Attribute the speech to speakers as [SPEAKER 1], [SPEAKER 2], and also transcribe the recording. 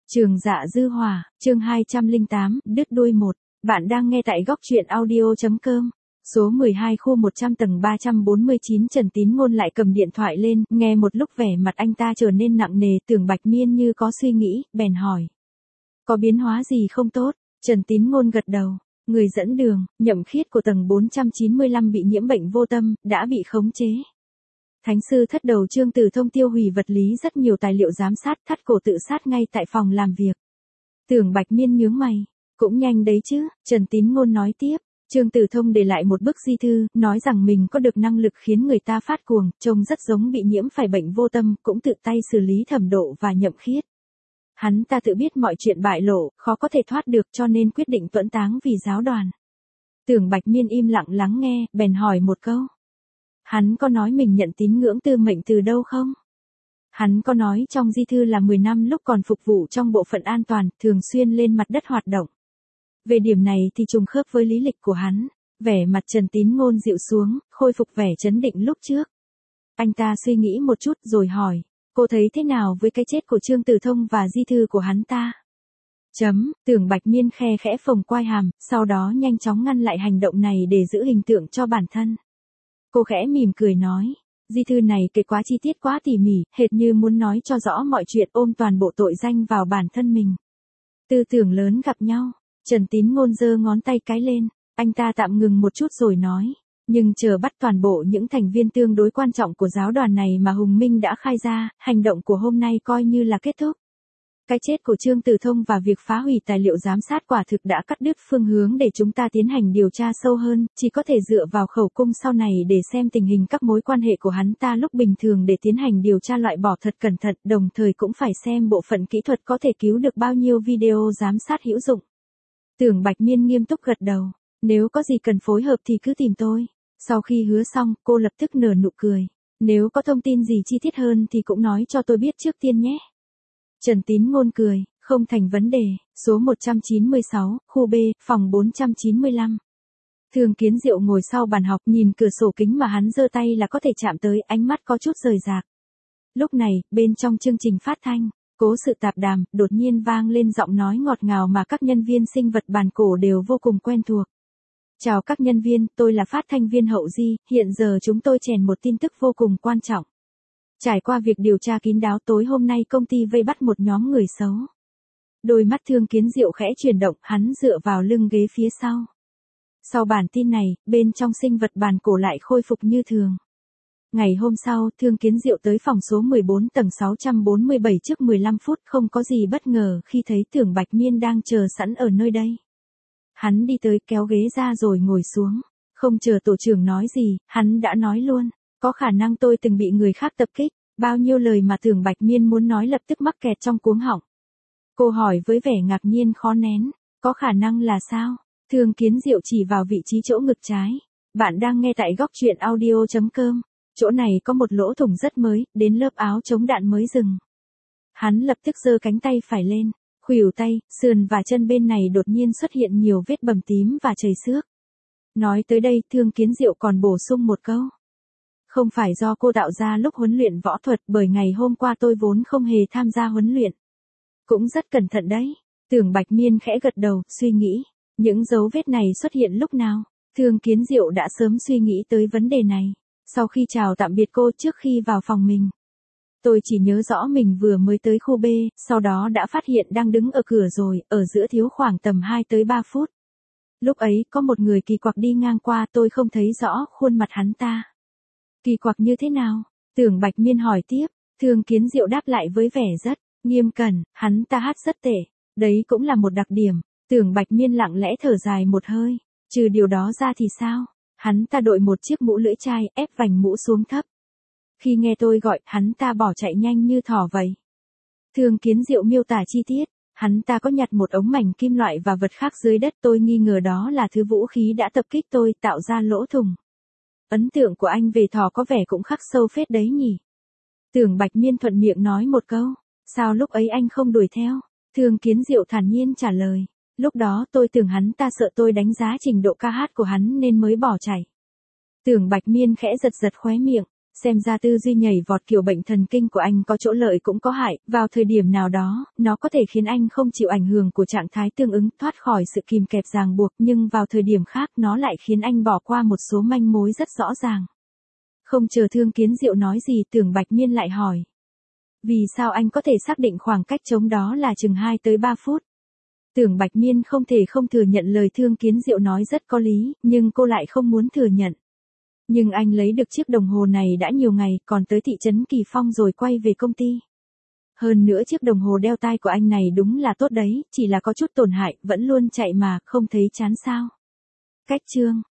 [SPEAKER 1] Trường Dạ Dư Hỏa, chương 208, đứt đuôi 1. Bạn đang nghe tại góc truyện audio.com. Số 12 khu 100 tầng 349. Trần Tín Ngôn lại cầm điện thoại lên, nghe một lúc vẻ mặt anh ta trở nên nặng nề. Tưởng Bạch Miên như có suy nghĩ, bèn hỏi. Có biến hóa gì không tốt? Trần Tín Ngôn gật đầu. Người dẫn đường, Nhậm Khiết của tầng 495 bị nhiễm bệnh vô tâm, đã bị khống chế. Thánh sư thất đầu Trương Tử Thông tiêu hủy vật lý rất nhiều tài liệu giám sát, thắt cổ tự sát ngay tại phòng làm việc. Tưởng Bạch Miên nhướng mày. Cũng nhanh đấy chứ, Trần Tín Ngôn nói tiếp. Trương Tử Thông để lại một bức di thư, nói rằng mình có được năng lực khiến người ta phát cuồng, trông rất giống bị nhiễm phải bệnh vô tâm, cũng tự tay xử lý Thẩm Độ và Nhậm Khiết. Hắn ta tự biết mọi chuyện bại lộ, khó có thể thoát được cho nên quyết định tuẫn táng vì giáo đoàn. Tưởng Bạch Miên im lặng lắng nghe, bèn hỏi một câu. Hắn có nói mình nhận tín ngưỡng tư mệnh từ đâu không? Hắn có nói trong di thư là 10 năm lúc còn phục vụ trong bộ phận an toàn, thường xuyên lên mặt đất hoạt động. Về điểm này thì trùng khớp với lý lịch của hắn. Vẻ mặt Trần Tín Ngôn dịu xuống, khôi phục vẻ trấn định lúc trước. Anh ta suy nghĩ một chút rồi hỏi, cô thấy thế nào với cái chết của Trương Tử Thông và di thư của hắn ta? Tưởng Bạch Miên khe khẽ phồng quai hàm, sau đó nhanh chóng ngăn lại hành động này để giữ hình tượng cho bản thân. Cô khẽ mỉm cười nói, di thư này kể quá chi tiết quá tỉ mỉ, hệt như muốn nói cho rõ mọi chuyện, ôm toàn bộ tội danh vào bản thân mình. Tư tưởng lớn gặp nhau, Trần Tín Ngôn giơ ngón tay cái lên, anh ta tạm ngừng một chút rồi nói, nhưng chờ bắt toàn bộ những thành viên tương đối quan trọng của giáo đoàn này mà Hùng Minh đã khai ra, hành động của hôm nay coi như là kết thúc. Cái chết của Trương Tử Thông và việc phá hủy tài liệu giám sát quả thực đã cắt đứt phương hướng để chúng ta tiến hành điều tra sâu hơn, chỉ có thể dựa vào khẩu cung sau này để xem tình hình các mối quan hệ của hắn ta lúc bình thường để tiến hành điều tra loại bỏ thật cẩn thận, đồng thời cũng phải xem bộ phận kỹ thuật có thể cứu được bao nhiêu video giám sát hữu dụng. Tưởng Bạch Miên nghiêm túc gật đầu, nếu có gì cần phối hợp thì cứ tìm tôi. Sau khi hứa xong, cô lập tức nở nụ cười, nếu có thông tin gì chi tiết hơn thì cũng nói cho tôi biết trước tiên nhé. Trần Tín Ngôn cười, không thành vấn đề. Số 196, khu B, phòng 495. Thường Kiến Diệu ngồi sau bàn học, nhìn cửa sổ kính mà hắn giơ tay là có thể chạm tới, ánh mắt có chút rời rạc. Lúc này, bên trong chương trình phát thanh, Cố Sự Tạp Đàm, đột nhiên vang lên giọng nói ngọt ngào mà các nhân viên sinh vật bản cổ đều vô cùng quen thuộc. Chào các nhân viên, tôi là phát thanh viên Hậu Di, hiện giờ chúng tôi chèn một tin tức vô cùng quan trọng. Trải qua việc điều tra kín đáo, tối hôm nay công ty vây bắt một nhóm người xấu. Đôi mắt Thương Kiến Diệu khẽ chuyển động, hắn dựa vào lưng ghế phía sau. Sau bản tin này, bên trong sinh vật bản cổ lại khôi phục như thường. Ngày hôm sau, Thương Kiến Diệu tới phòng số 14 tầng 647 trước 15 phút, không có gì bất ngờ khi thấy Tưởng Bạch Miên đang chờ sẵn ở nơi đây. Hắn đi tới kéo ghế ra rồi ngồi xuống. Không chờ tổ trưởng nói gì, hắn đã nói luôn. Có khả năng tôi từng bị người khác tập kích. Bao nhiêu lời mà Tưởng Bạch Miên muốn nói lập tức mắc kẹt trong cuống họng. Cô hỏi với vẻ ngạc nhiên khó nén. Có khả năng là sao? Thương Kiến Diệu chỉ vào vị trí chỗ ngực trái. Bạn đang nghe tại góc truyện audio.com. Chỗ này có một lỗ thủng rất mới, đến lớp áo chống đạn mới dừng. Hắn lập tức giơ cánh tay phải lên. Khuỷu tay, sườn và chân bên này đột nhiên xuất hiện nhiều vết bầm tím và chảy xước. Nói tới đây, Thương Kiến Diệu còn bổ sung một câu. Không phải do cô tạo ra lúc huấn luyện võ thuật, bởi ngày hôm qua tôi vốn không hề tham gia huấn luyện. Cũng rất cẩn thận đấy. Tưởng Bạch Miên khẽ gật đầu, suy nghĩ. Những dấu vết này xuất hiện lúc nào? Thương Kiến Diệu đã sớm suy nghĩ tới vấn đề này. Sau khi chào tạm biệt cô trước khi vào phòng mình. Tôi chỉ nhớ rõ mình vừa mới tới khu B, sau đó đã phát hiện đang đứng ở cửa rồi, ở giữa thiếu khoảng tầm 2 tới 3 phút. Lúc ấy có một người kỳ quặc đi ngang qua, tôi không thấy rõ khuôn mặt hắn ta. Kỳ quặc như thế nào? Tưởng Bạch Miên hỏi tiếp. Thương Kiến Diệu đáp lại với vẻ rất nghiêm cẩn, hắn ta hát rất tệ. Đấy cũng là một đặc điểm. Tưởng Bạch Miên lặng lẽ thở dài một hơi. Trừ điều đó ra thì sao? Hắn ta đội một chiếc mũ lưỡi chai, ép vành mũ xuống thấp. Khi nghe tôi gọi, hắn ta bỏ chạy nhanh như thỏ vậy. Thương Kiến Diệu miêu tả chi tiết. Hắn ta có nhặt một ống mảnh kim loại và vật khác dưới đất, tôi nghi ngờ đó là thứ vũ khí đã tập kích tôi, tạo ra lỗ thủng. Ấn tượng của anh về thỏ có vẻ cũng khắc sâu phết đấy nhỉ. Tưởng Bạch Miên thuận miệng nói một câu. Sao lúc ấy anh không đuổi theo? Thương Kiến Diệu thản nhiên trả lời. Lúc đó tôi tưởng hắn ta sợ tôi đánh giá trình độ ca hát của hắn nên mới bỏ chạy. Tưởng Bạch Miên khẽ giật giật khóe miệng. Xem ra tư duy nhảy vọt kiểu bệnh thần kinh của anh có chỗ lợi cũng có hại, vào thời điểm nào đó, nó có thể khiến anh không chịu ảnh hưởng của trạng thái tương ứng, thoát khỏi sự kìm kẹp ràng buộc, nhưng vào thời điểm khác nó lại khiến anh bỏ qua một số manh mối rất rõ ràng. Không chờ Thương Kiến Diệu nói gì, Tưởng Bạch Miên lại hỏi. Vì sao anh có thể xác định khoảng cách trống đó là chừng 2 tới 3 phút? Tưởng Bạch Miên không thể không thừa nhận lời Thương Kiến Diệu nói rất có lý, nhưng cô lại không muốn thừa nhận. Nhưng anh lấy được chiếc đồng hồ này đã nhiều ngày, còn tới thị trấn Kỳ Phong rồi quay về công ty. Hơn nữa chiếc đồng hồ đeo tay của anh này đúng là tốt đấy, chỉ là có chút tổn hại, vẫn luôn chạy mà, không thấy chán sao. Cách chương